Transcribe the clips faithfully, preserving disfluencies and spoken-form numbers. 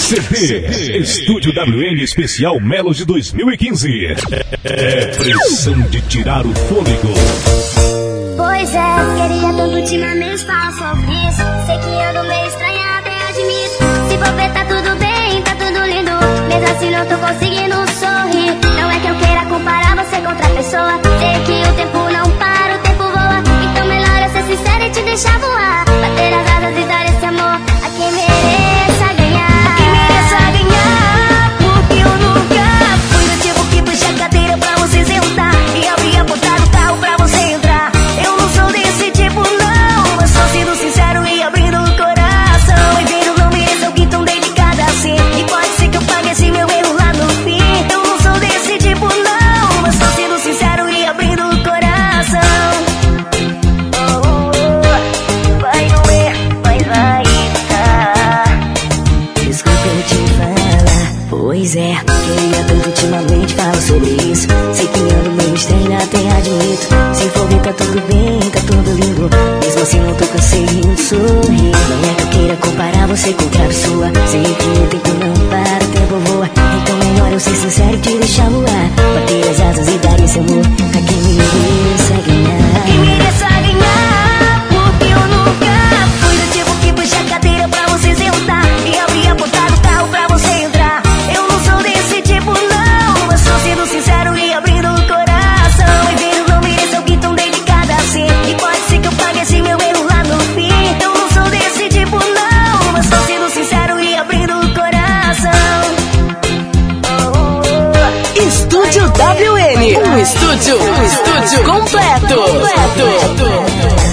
C D Estúdio W N Especial Melody dois mil e quinze. É pressão de tirar o fôlego. Pois é, queria tanto ultimamente falar sobre isso. Sei que ando meio estranha, até admito. Se for ver, tá tudo bem, tá tudo lindo. Mesmo assim não tô conseguindo sorrir. Não é que eu queira comparar você com outra pessoa. Sei que o tempo não para, o tempo voa. Então melhor eu ser sincera e te deixar voar. Bater as asas e dar esse amor a quem mereça ganhar. A quem mereça ganhar. Porque eu nunca fui do tipo que puxa a cadeira pra você sentar e abrir a porta do carro pra você entrar. Eu não sou desse tipo não, mas só sendo sincero e abrindo o coração. E vendo não mereço alguém tão dedicado assim. E pode ser que eu pague esse meu erro lá no fim. Eu não sou desse tipo não, mas só sendo sincero e abrindo o coração. Oh, oh, oh. Vai doer, mas vai ficar. Desculpa eu te falar, pois é, queria tanto ultimamente falar sobre isso. Sei que ando meio estranho, até admito. Se for ver, tá tudo bem, tá tudo lindo. Mesmo assim não tô conseguindo sorrir. Não é que eu queira comparar você com outra pessoa. Sei que o tempo não para, o tempo voa. Então melhor eu ser sincero e te deixar voar. Bater as asas e dar esse amor a quem mereça ganhar. Quem mereça ganhar. Porque eu nunca fui do tipo que puxa a cadeira pra você sentar e abrir a porta do carro pra você entrar. Eu não sou desse tipo não, mas só sendo sincero e abrindo o coração. E vendo não mereço alguém tão dedicado assim. E pode ser que eu pague esse meu erro lá no fim. Eu não sou desse tipo não, mas só sendo sincero e abrindo o coração. Oh, oh, oh. Estúdio W N, um estúdio, um estúdio completo. completo.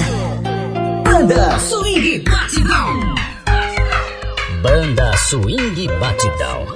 Banda Swing Batidão. Banda Swing Batidão.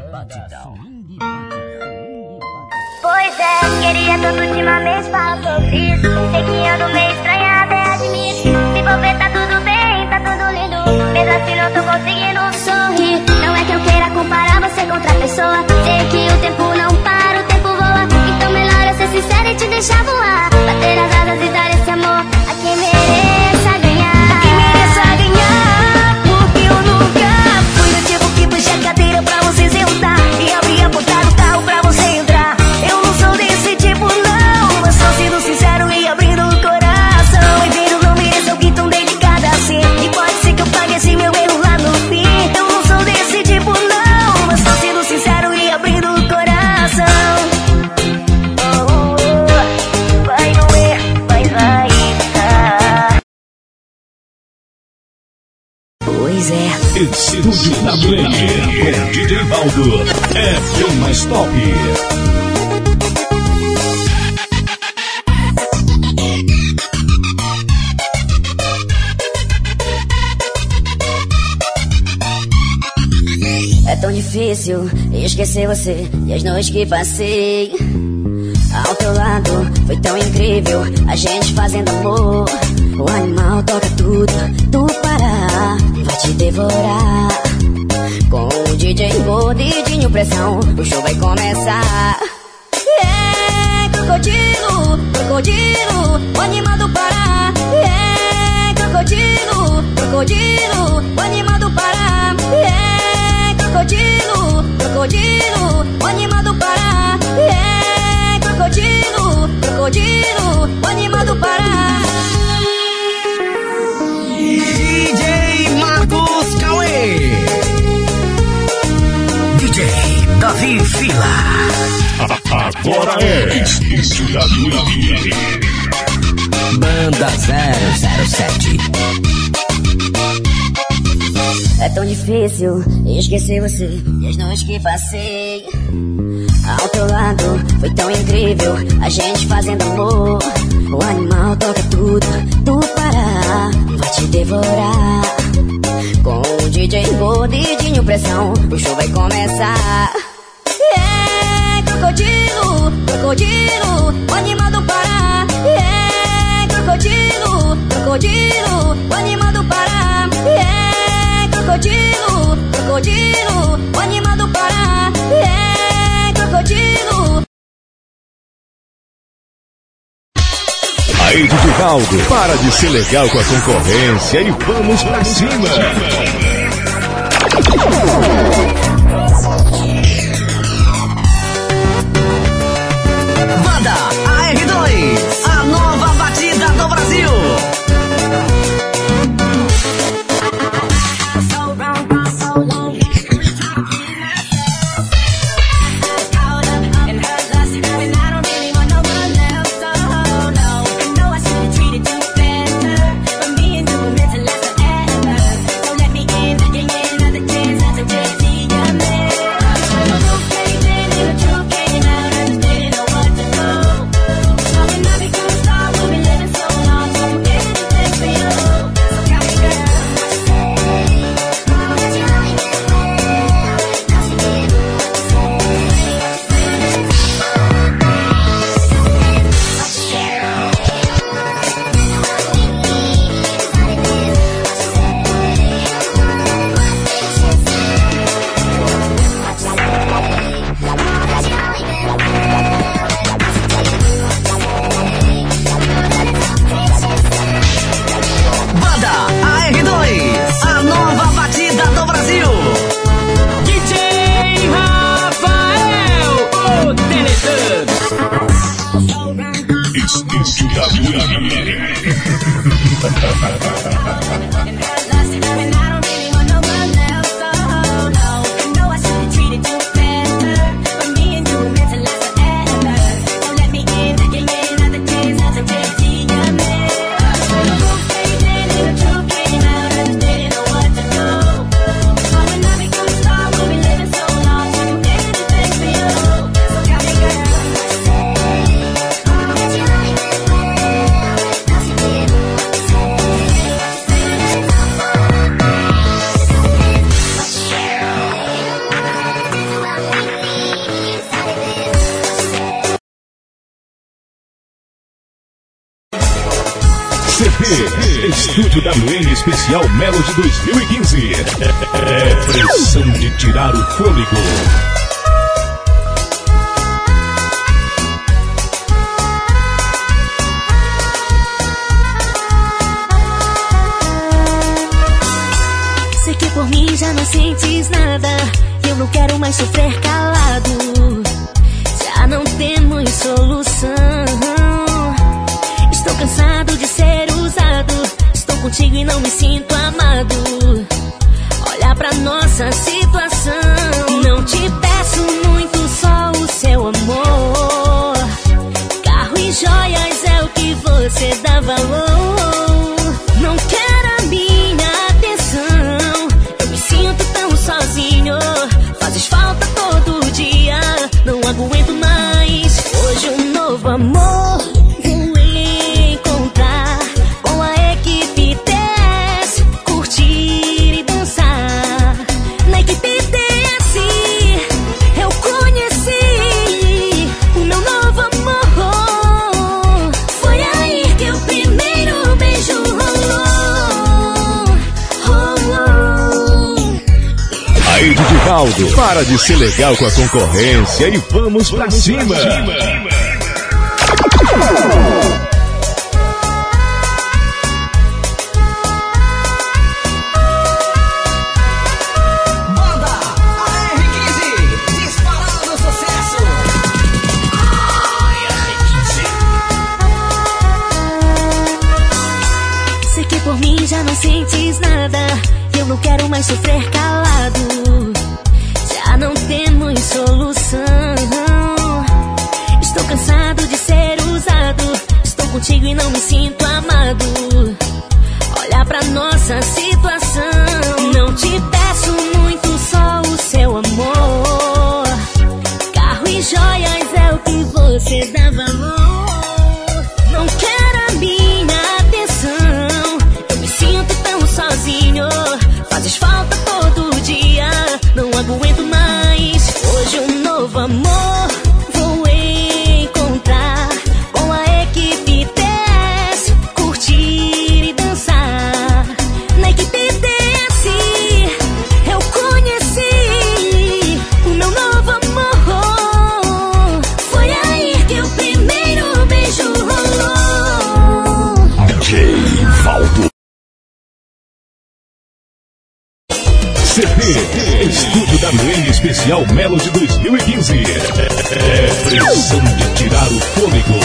Pois é, queria tanto ultimamente falar sobre isso. Sei que ando meio estranha, até admito. Se for ver, tá tudo bem, tá tudo lindo. Mesmo assim não tô conseguindo sorrir. Não é que eu queira comparar você com outra pessoa. Sei que o tempo não para, o tempo voa. Então melhor eu ser sincera e te deixar voar. Bater as asas e dar esse amor a quem mereça ganhar. A quem mereça ganhar. Porque eu nunca fui do tipo que puxa a cadeira pra você sentar e abrir a porta do carro pra você entrar. Eu não sou desse tipo não, mas só sendo sincero e abrindo o coração. E vendo não mereço alguém tão dedicado assim. E pode ser que eu pague esse meu erro lá no fim. Eu não sou desse tipo não, mas só sendo sincero e abrindo o coração. Oh, oh, oh. Vai doer, mas vai ficar. Pois é. Estúdio W N com D J Valdo. É bem mais top. É tão difícil esquecer você e as noites que passei ao teu lado. Foi tão incrível a gente fazendo amor. O animal toca tudo, tu parar, vai te devorar. Com o D J mordidinho pressão, o show vai começar. É crocodilo, crocodilo, o animal do Pará. É crocodilo, crocodilo, o animal do Pará. É crocodilo, crocodilo, o animal do Pará. É crocodilo, crocodilo, o animal do Pará. D J Marcos Cauê. D J Davi Fila. Agora é Estúdio W N. Banda zero zero sete. É tão difícil esquecer você e as noites que passei ao teu lado. Foi tão incrível a gente fazendo amor. O animal toca tudo, tu parar, vai te devorar. Com o D J mordidinho pressão, o show vai começar. É crocodilo, crocodilo, o animal do Pará. É crocodilo, crocodilo, o animal do Pará. É crocodilo, crocodilo, o animal do Pará. É crocodilo. Aí, D J Valdo, para de ser legal com a concorrência e vamos pra cima. Estúdio W M. C P Estúdio W M Especial Melody dois mil e quinze. É pressão de tirar o fôlego. Sei que por mim já não sentes nada. Eu não quero mais sofrer calado. Já não temos solução. Estou cansado de ser usado. Estou contigo e não me sinto amado. Olha pra nossa situação. Não te peço muito, só o seu amor. Carro e joias é o que você dá valor. Não quero a minha atenção. Eu me sinto tão sozinho. Fazes falta todo dia. Não aguento mais. Hoje um novo amor Divaldo, para de ser legal com a concorrência e vamos pra cima. Banda A R quinze, disparado no sucesso. A R quinze. Sei que por mim já não sentes nada. Eu não quero mais sofrer calado. Já não temos solução. Estou cansado de ser usado. Estou contigo e não me sinto amado. Olha pra nossa situação. Não te peço muito, só o seu amor. Carro e joias é o que você dá valor. Não quero a minha atenção. Eu me sinto tão sozinho. Fazes falta todo dia. Não aguento mais. Hoje um novo amor vou encontrar. Com a equipe T S, curtir e dançar. Na equipe T S eu conheci o meu novo amor. Foi aí que o primeiro beijo rolou. D J Valdo. C P Estúdio W M Especial Melody dois mil e quinze. É pressão de tirar o fôlego.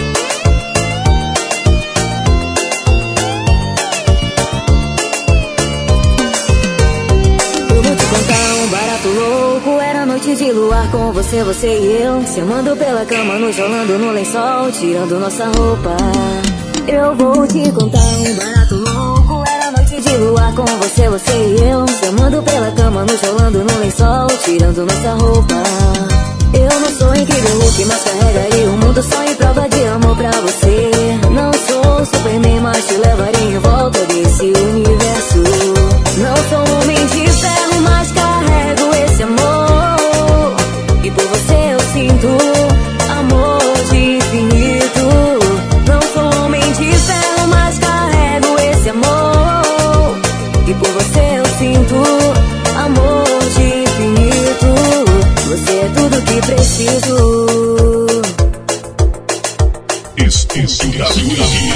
Eu vou te contar um barato louco. Era noite de luar com você, você e eu. Se amando pela cama, nos rolando no lençol, tirando nossa roupa. Eu vou te contar um barato louco. Era noite de luar com você, você e eu. Se amando pela cama, nos rolando no lençol, tirando nossa roupa. Eu não sou incrível Hulk, mas carregaria o mundo só em prova de amor pra você. Não sou Superman, mas te levaria em volta desse universo. Não sou um homem de ferro, mas carrego esse amor. E por você eu sinto amor de infinito. Não sou um homem de ferro, mas carrego esse amor. E por você eu sinto amor de infinito. Você é tudo que preciso. Estúdio W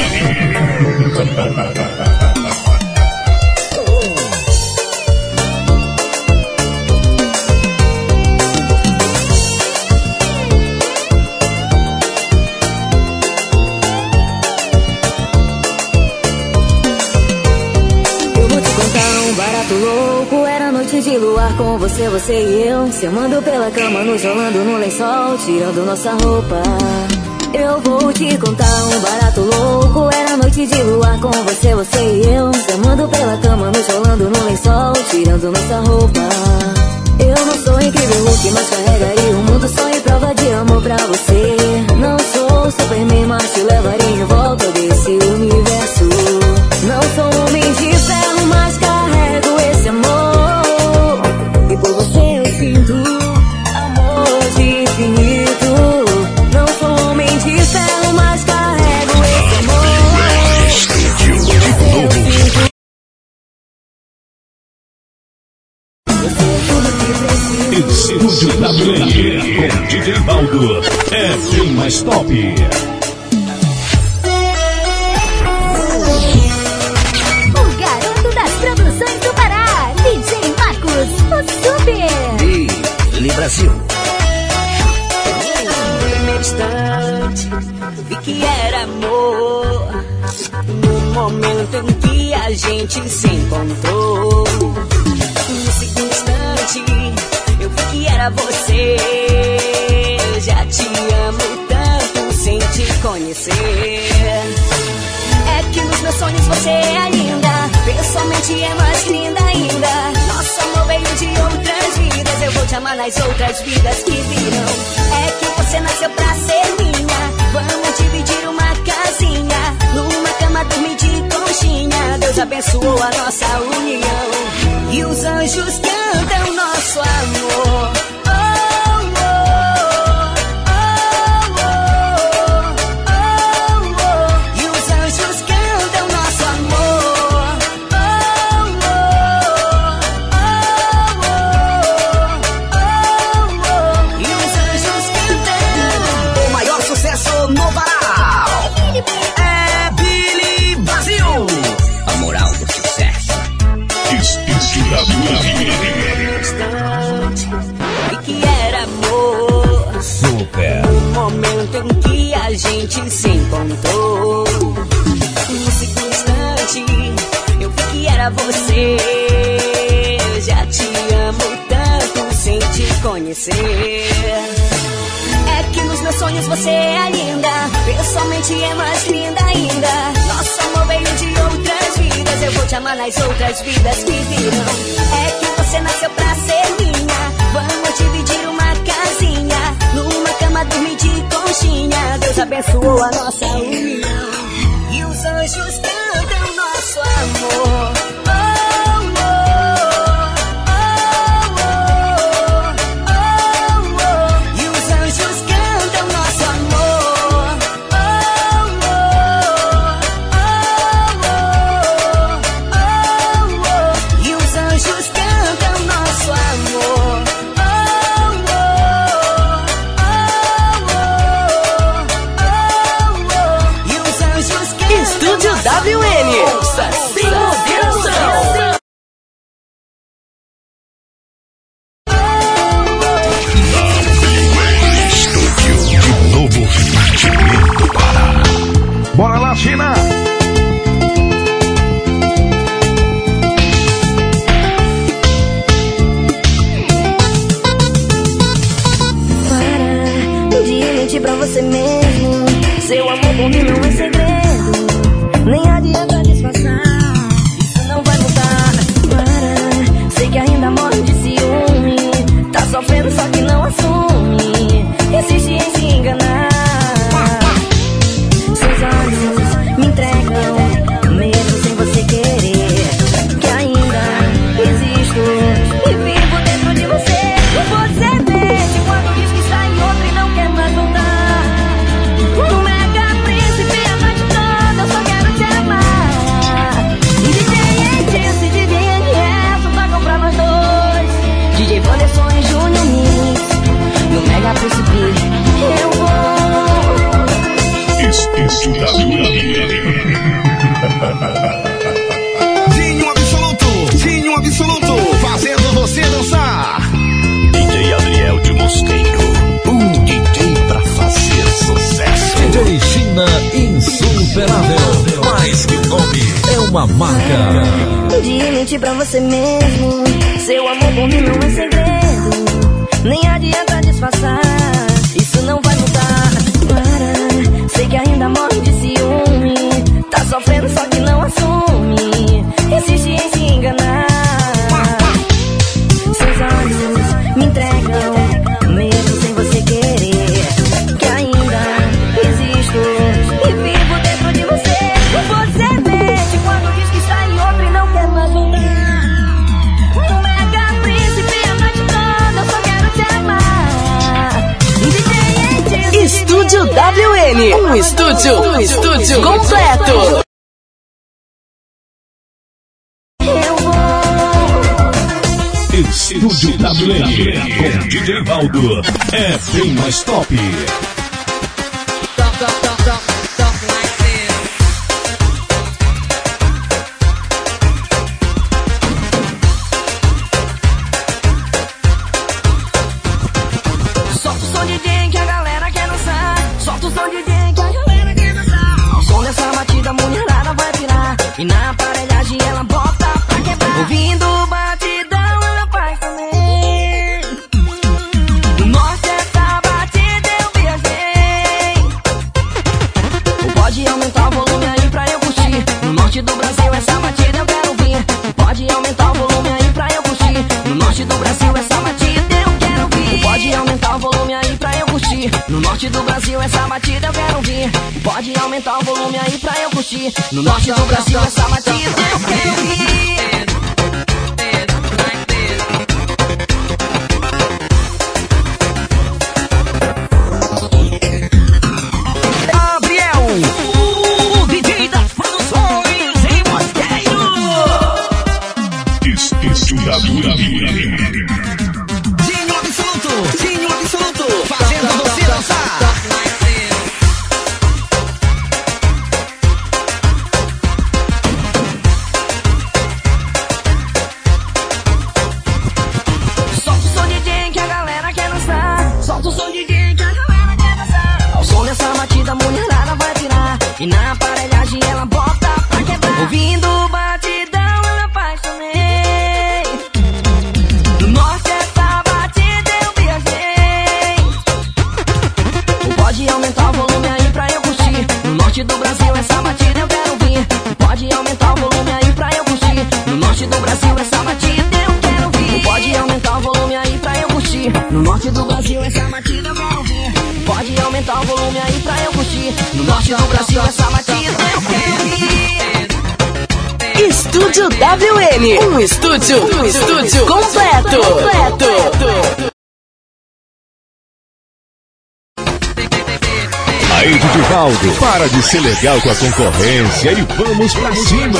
M. luar com você, você e eu, se amando pela cama, nos rolando no lençol, tirando nossa roupa. Eu vou te contar um barato louco. Era noite de luar com você, você e eu, se amando pela cama, nos rolando no lençol, tirando nossa roupa. Eu não sou incrível Hulk, mas carregaria o mundo só em prova de amor pra você. Não sou Superman, mas te levaria em volta desse universo. Não sou homem de ferro, mas carrego esse amor. E por você eu sinto amor de infinito. Não sou homem de ferro, mas carrego esse amor. Estúdio W N com D J Baldo é bem mais top. O garoto das produções do Pará, D J Marcos, o Super. E Li Brasil. No primeiro instante, vi que era amor. No momento em que a gente se encontrou. No segundo instante, eu vi que era você. Eu já te amo tanto sem te conhecer. É que nos meus sonhos você é linda, pessoalmente é mais linda ainda. Nosso amor veio de outras vidas, eu vou te amar nas outras vidas que virão. É que você nasceu pra ser minha, vamos dividir uma casinha, numa cama dormir de conchinha. Deus abençoou a nossa união e os anjos cantam nosso amor. E que era amor. Super. No momento em que a gente se encontrou. No segundo instante, eu vi que era você. Eu já te amo tanto sem te conhecer. É que nos meus sonhos você é linda, pessoalmente é mais linda ainda. Nosso amor veio de outras vidas, eu vou te amar nas outras vidas que virão. É que você nasceu pra ser minha, vamos dividir uma casinha, numa cama dormir de conchinha. Deus abençoou a nossa união e os anjos cantam nosso amor. W N, ouça sem moderação. Estúdio de novo ritmo Pará. Bora lá, China! Para de mentir pra você mesmo. Seu amor por mim não é segredo. Nem adianta disfarçar, isso não vai mudar. Para, sei que ainda morre de ciúme. Tá sofrendo só que não assume. Insiste em se enganar. Seus olhos me entregam, mesmo sem você querer, que ainda existo e vivo dentro de você. Você mente quando diz que está em outra e não quer mais voltar. No Mega Príncipe a noite toda eu só quero te amar. D J Edilson e D J N S tocam pra nós dois. D J Vanderson e Júnior Mix no Mega Príncipe eu vou. Estúdio W N. Dinho Absoluto, Dinho Absoluto, fazendo você dançar. D J Adriel de Mosqueiro, um D J pra fazer sucesso. D J China insuperável, mais que nome, é o sua marca. De mentir pra você mesmo, seu amor por mim não é segredo, nem adianta disfarçar, isso não vai mudar. Para, sei que ainda morre de ciúme, tá sofrendo só que não assume, insiste em se enganar. Seus olhos me entregam, mesmo sem você querer, que ainda existo e vivo dentro de você. Você mente quando diz que está em outra e não quer mais voltar. Um mega príncipe a noite toda, eu só quero te amar. D J Estúdio W N, um estúdio, um estúdio completo. Eu vou. Estúdio W N com D J Valdo é bem mais top. Solta o som D J que a galera quer dançar. Solta o som D J que a galera quer dançar. Ao som dessa batida a mulherada vai virar, e na aparelhagem ela bota pra quebrar. Ouvindo o batidão ela faz também. No norte essa batida eu viajei. Pode aumentar o volume aí pra eu curtir. No norte do Brasil essa batida eu quero ouvir. Pode aumentar o volume aí pra eu curtir. No norte do Brasil essa batida eu quero ouvir. Pode aumentar o volume aí pra eu curtir. No norte do Brasil essa batida eu quero ouvir. Pode aumentar o volume aí pra eu curtir. No norte do Brasil essa batida eu quero ouvir. Gabriel, o D J das produções em Mosqueiro. Estúdio W N. Dinho Absoluto, Dinho Absoluto, fazendo você dançar. Solta o som D J que a galera quer dançar. Solta o som D J que a galera quer dançar. Ao som dessa batida a mulherada vai virar, e na aparelhagem ela bota pra quebrar. Ouvindo o batidão ela faz também. No norte essa batida eu viajei. Pode aumentar o volume aí pra eu curtir. No norte do Brasil essa batida eu quero ouvir. Pode aumentar o volume aí pra eu curtir. No norte do Brasil essa batida eu quero ouvir. Pode aumentar o volume aí pra eu curtir. No norte do Brasil essa batida eu quero ouvir. Pode aumentar o volume aí pra eu curtir. No norte do Brasil essa batida eu quero ouvir. Estúdio W N, um estúdio, um estúdio completo. completo. Aí, D J Valdo, para de ser legal com a concorrência e vamos pra cima.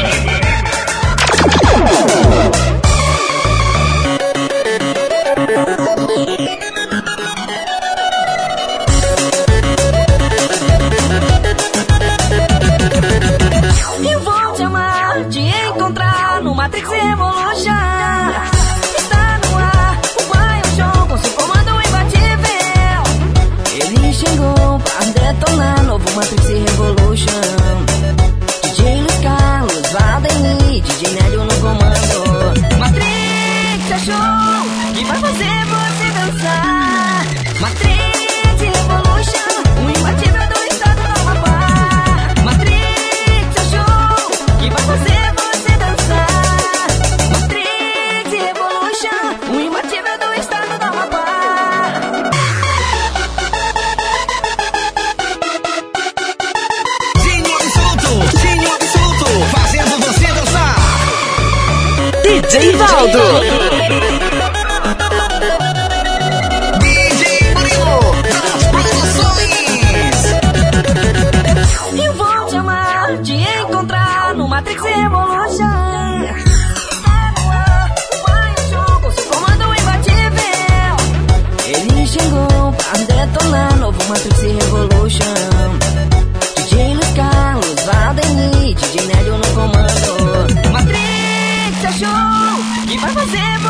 Eu vou te amar, te encontrar no Matrix Revolution. Está no ar, o Lion Show com seu comando imbatível. Ele chegou pra detonar novo Matrix Revolution. D J Luiz Carlos, Valdemir, D J Nélio no comando. Matrix é show que vai fazer você dançar. Matrix Revolution, o imbatível do estado do Amapá. Matrix é show que vai fazer você dançar. Matrix Revolution, o imbatível do estado do Amapá. Dinho Absoluto, Dinho Absoluto, fazendo você dançar. D J Valdo. D J Murilo, das produções. Eu vou te amar, te encontrar no Matrix Revolution. Está no ar, o Lion Show com seu comando imbatível. Ele chegou pra detonar novo Matrix Revolution. D J Luiz Carlos, Valdemir, D J Nélio no comando. Matrix é show que vai fazer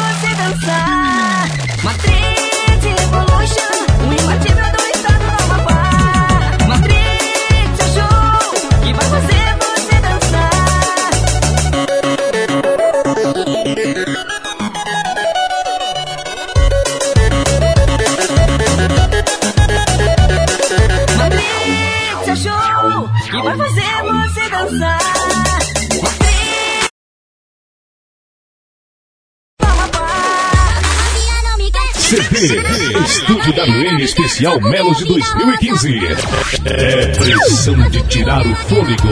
C D Estúdio W M Especial Melody dois mil e quinze. É pressão de tirar o fôlego.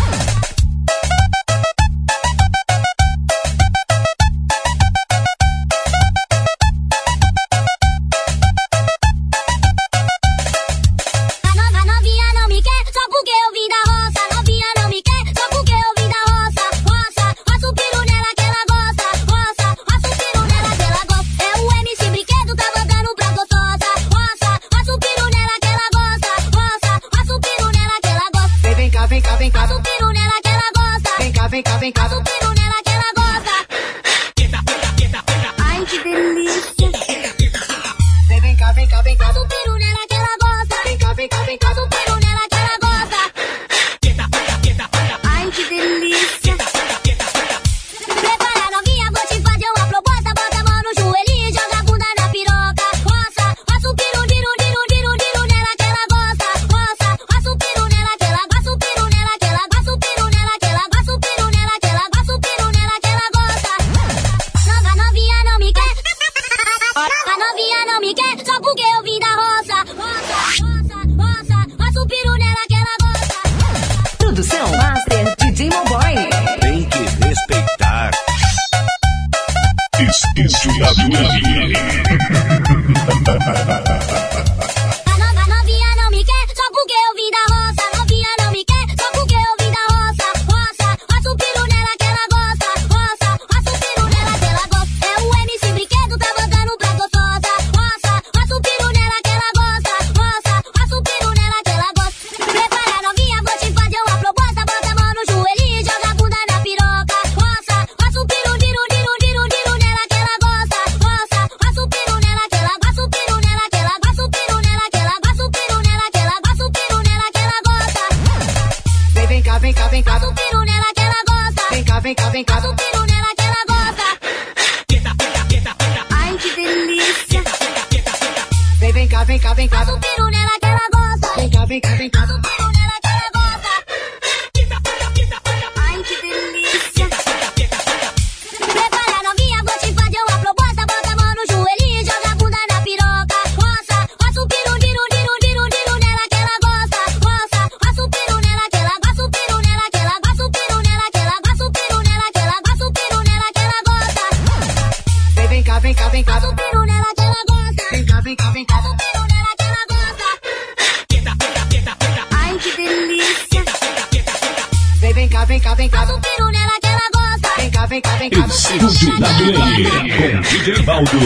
Estúdio W M com D J Valdo.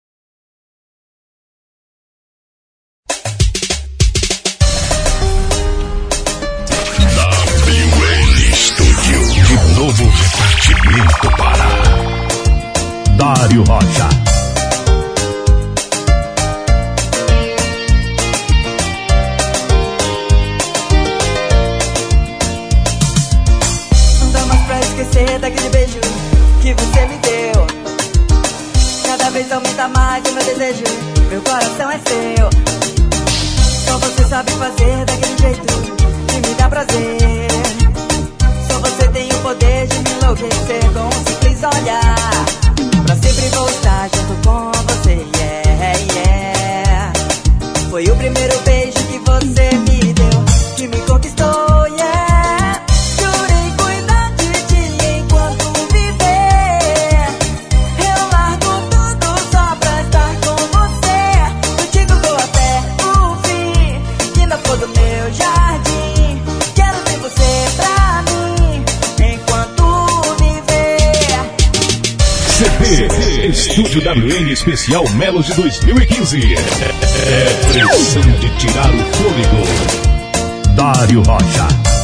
W M Studio, de novo repartimento para Dário Rocha. Não dá mais pra esquecer daquele beijo que você me deu. Cada vez aumenta mais o meu desejo, meu coração é seu. Só você sabe fazer daquele jeito que me dá prazer. Só você tem o poder de me enlouquecer com um simples olhar. Pra sempre vou estar junto com você, yeah, yeah. Foi o primeiro beijo que você me deu que me conquistou, yeah. Jurei cuidar de ti enquanto viver. Eu largo tudo só pra estar com você. Contigo vou até o fim, que na flor do meu jardim. Quero ter você pra mim enquanto viver. C D Estúdio W M Especial Melody dois mil e quinze. É pressão de tirar o fôlego. Dário Rocha.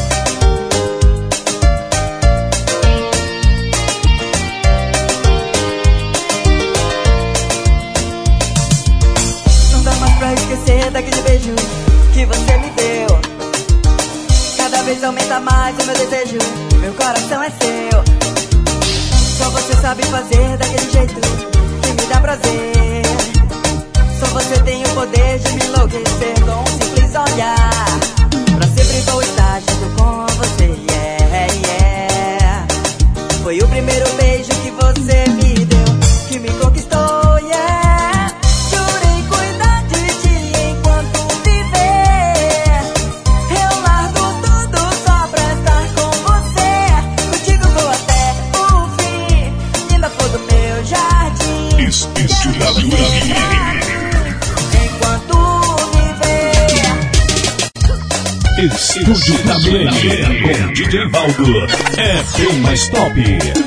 Não dá mais pra esquecer daquele beijo que você me deu. Cada vez aumenta mais o meu desejo, meu coração é seu. Só você sabe fazer daquele jeito que me dá prazer. Só você tem o poder de me enlouquecer com um simples olhar. Pra sempre vou estar junto com você, yeah, yeah. Foi o primeiro beijo que você me deu que me conquistou, yeah. enquanto viver. Estúdio W N com D J Valdo é bem mais top.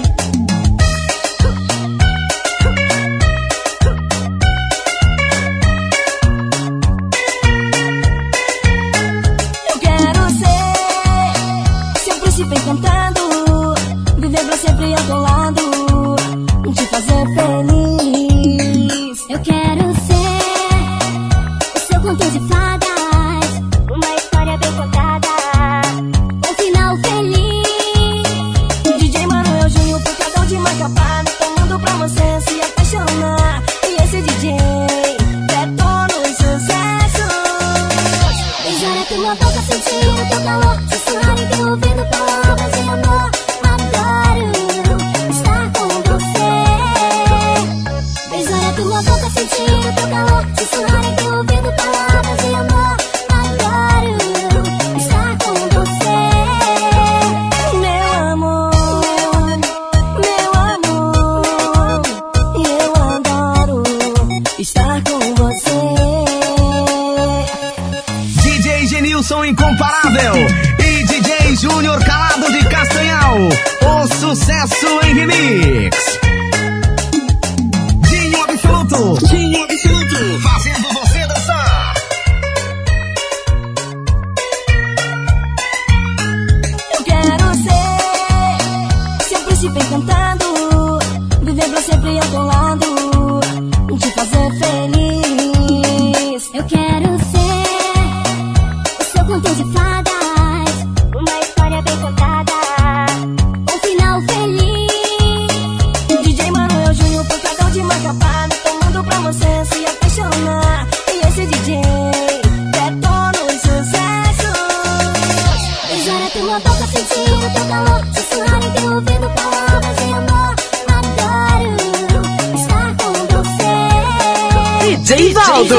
Cantando, viver pra sempre ao teu lado, te fazer feliz. Eu quero ser o seu conto de fadas, uma história bem contada, um final feliz. D J Manuel Júnior, picadão de Macapá, tomando pra você se apaixonar. E esse D J detona os sucessos. Beijar a tua boca, sentir o teu calor, sussurrar em teu ouvido palavras de amor. Adoro estar com você. Beijar a tua boca, sentir o teu calor, sussurrar em teu ouvido palavras de amor. Adoro estar com você. Meu amor, meu amor, eu adoro estar com você. D J Genilson incomparável e D J Júnior Calado de Castanhal, o sucesso em remix. Dinho Absoluto, Dinho Absoluto, fazendo você dançar. Eu quero ser seu príncipe cantando, viver pra sempre ao teu lado, te fazer feliz. Eu quero ser o seu conto de fadas, uma história bem contada, um final feliz. D J Manuel Júnior, picadão de Macapá, tomando pra você se apaixonar. E esse D J detona os sucessos. Beijar a tua boca, sentir o teu calor, sussurrar em teu ouvido palavras de amor. Adoro estar com você. D J Valdo.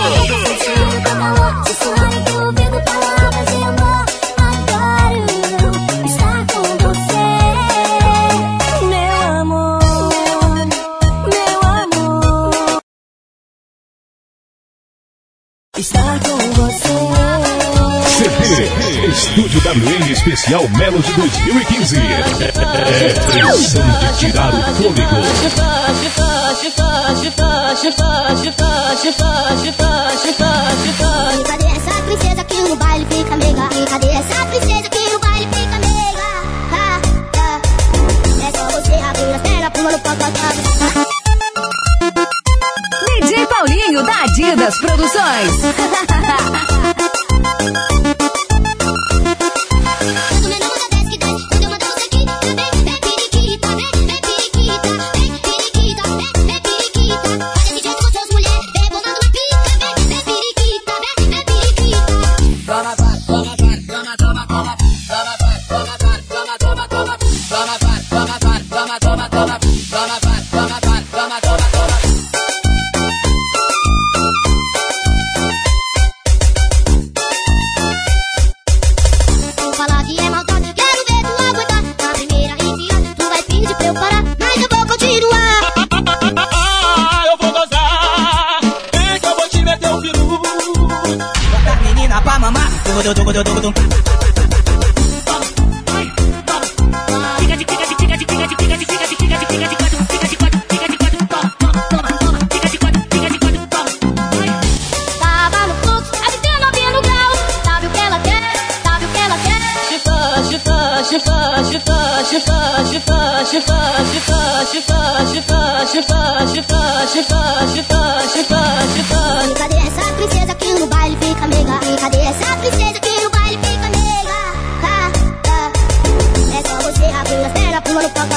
Estar com você. C D Estúdio W N Especial Melody dois mil e quinze. É pressão de tirar o fôlego. Cadê essa princesa que no baile fica mega? Cadê essa princesa que no baile fica mega? Ha, ha. É só você abrir as pernas, pula no palco. D J Paulinho da Adidas Produções. Cadê essa princesa que no baile fica mega? Cadê essa princesa que no baile fica mega? Ha, ha. É só você abrir as pernas, pula no palco.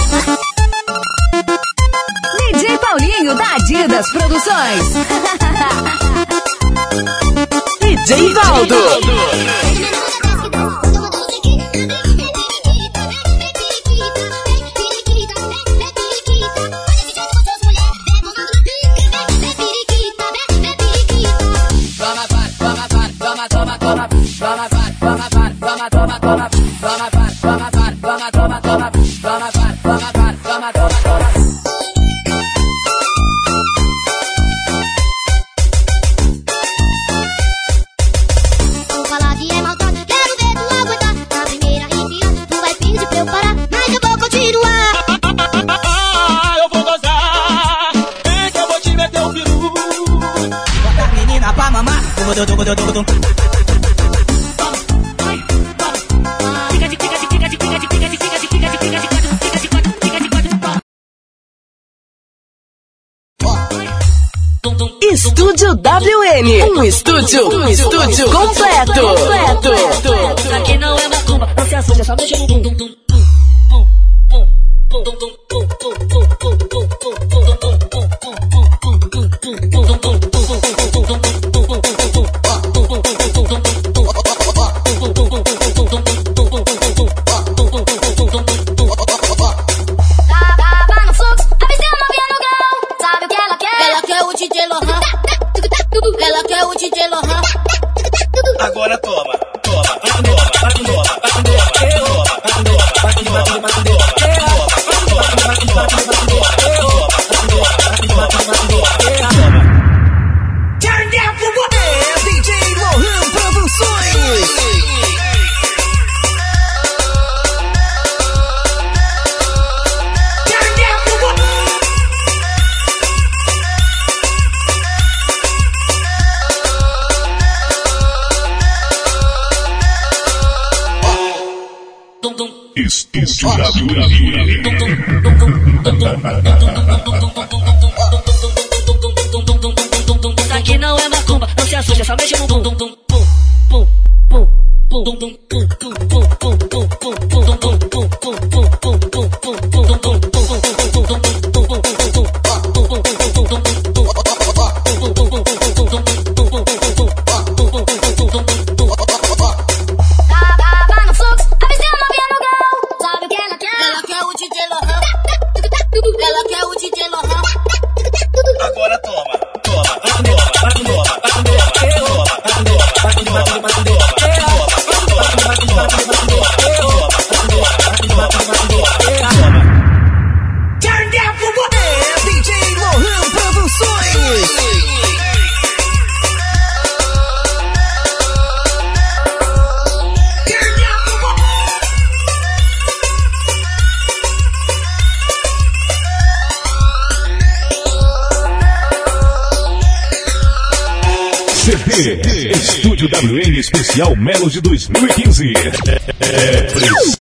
D J Paulinho da Adidas Produções. D J Valdo. Estúdio W N, um estúdio, um estúdio completo. completo. Isso aqui não é macumba, não se assuste, só mexe no dum dum dum. Agora toma, toma, toma, toma, Turn down for what? É D J Lohan Produções. Turn down for what? Estúdio W N. Isso aqui não é macumba, não se assuste, só mexe no dum dum dum. Pum, pum, pum, pum, pum, pum, pum, pum, pum, pum, pum, pum, pum, pum, pum, pum, pum, pum, pum, Agora toma, toma, toma, toma, Turn down for what? É D J Lohan Produções. C D Estúdio W N Especial Melody dois mil e quinze. É preciso.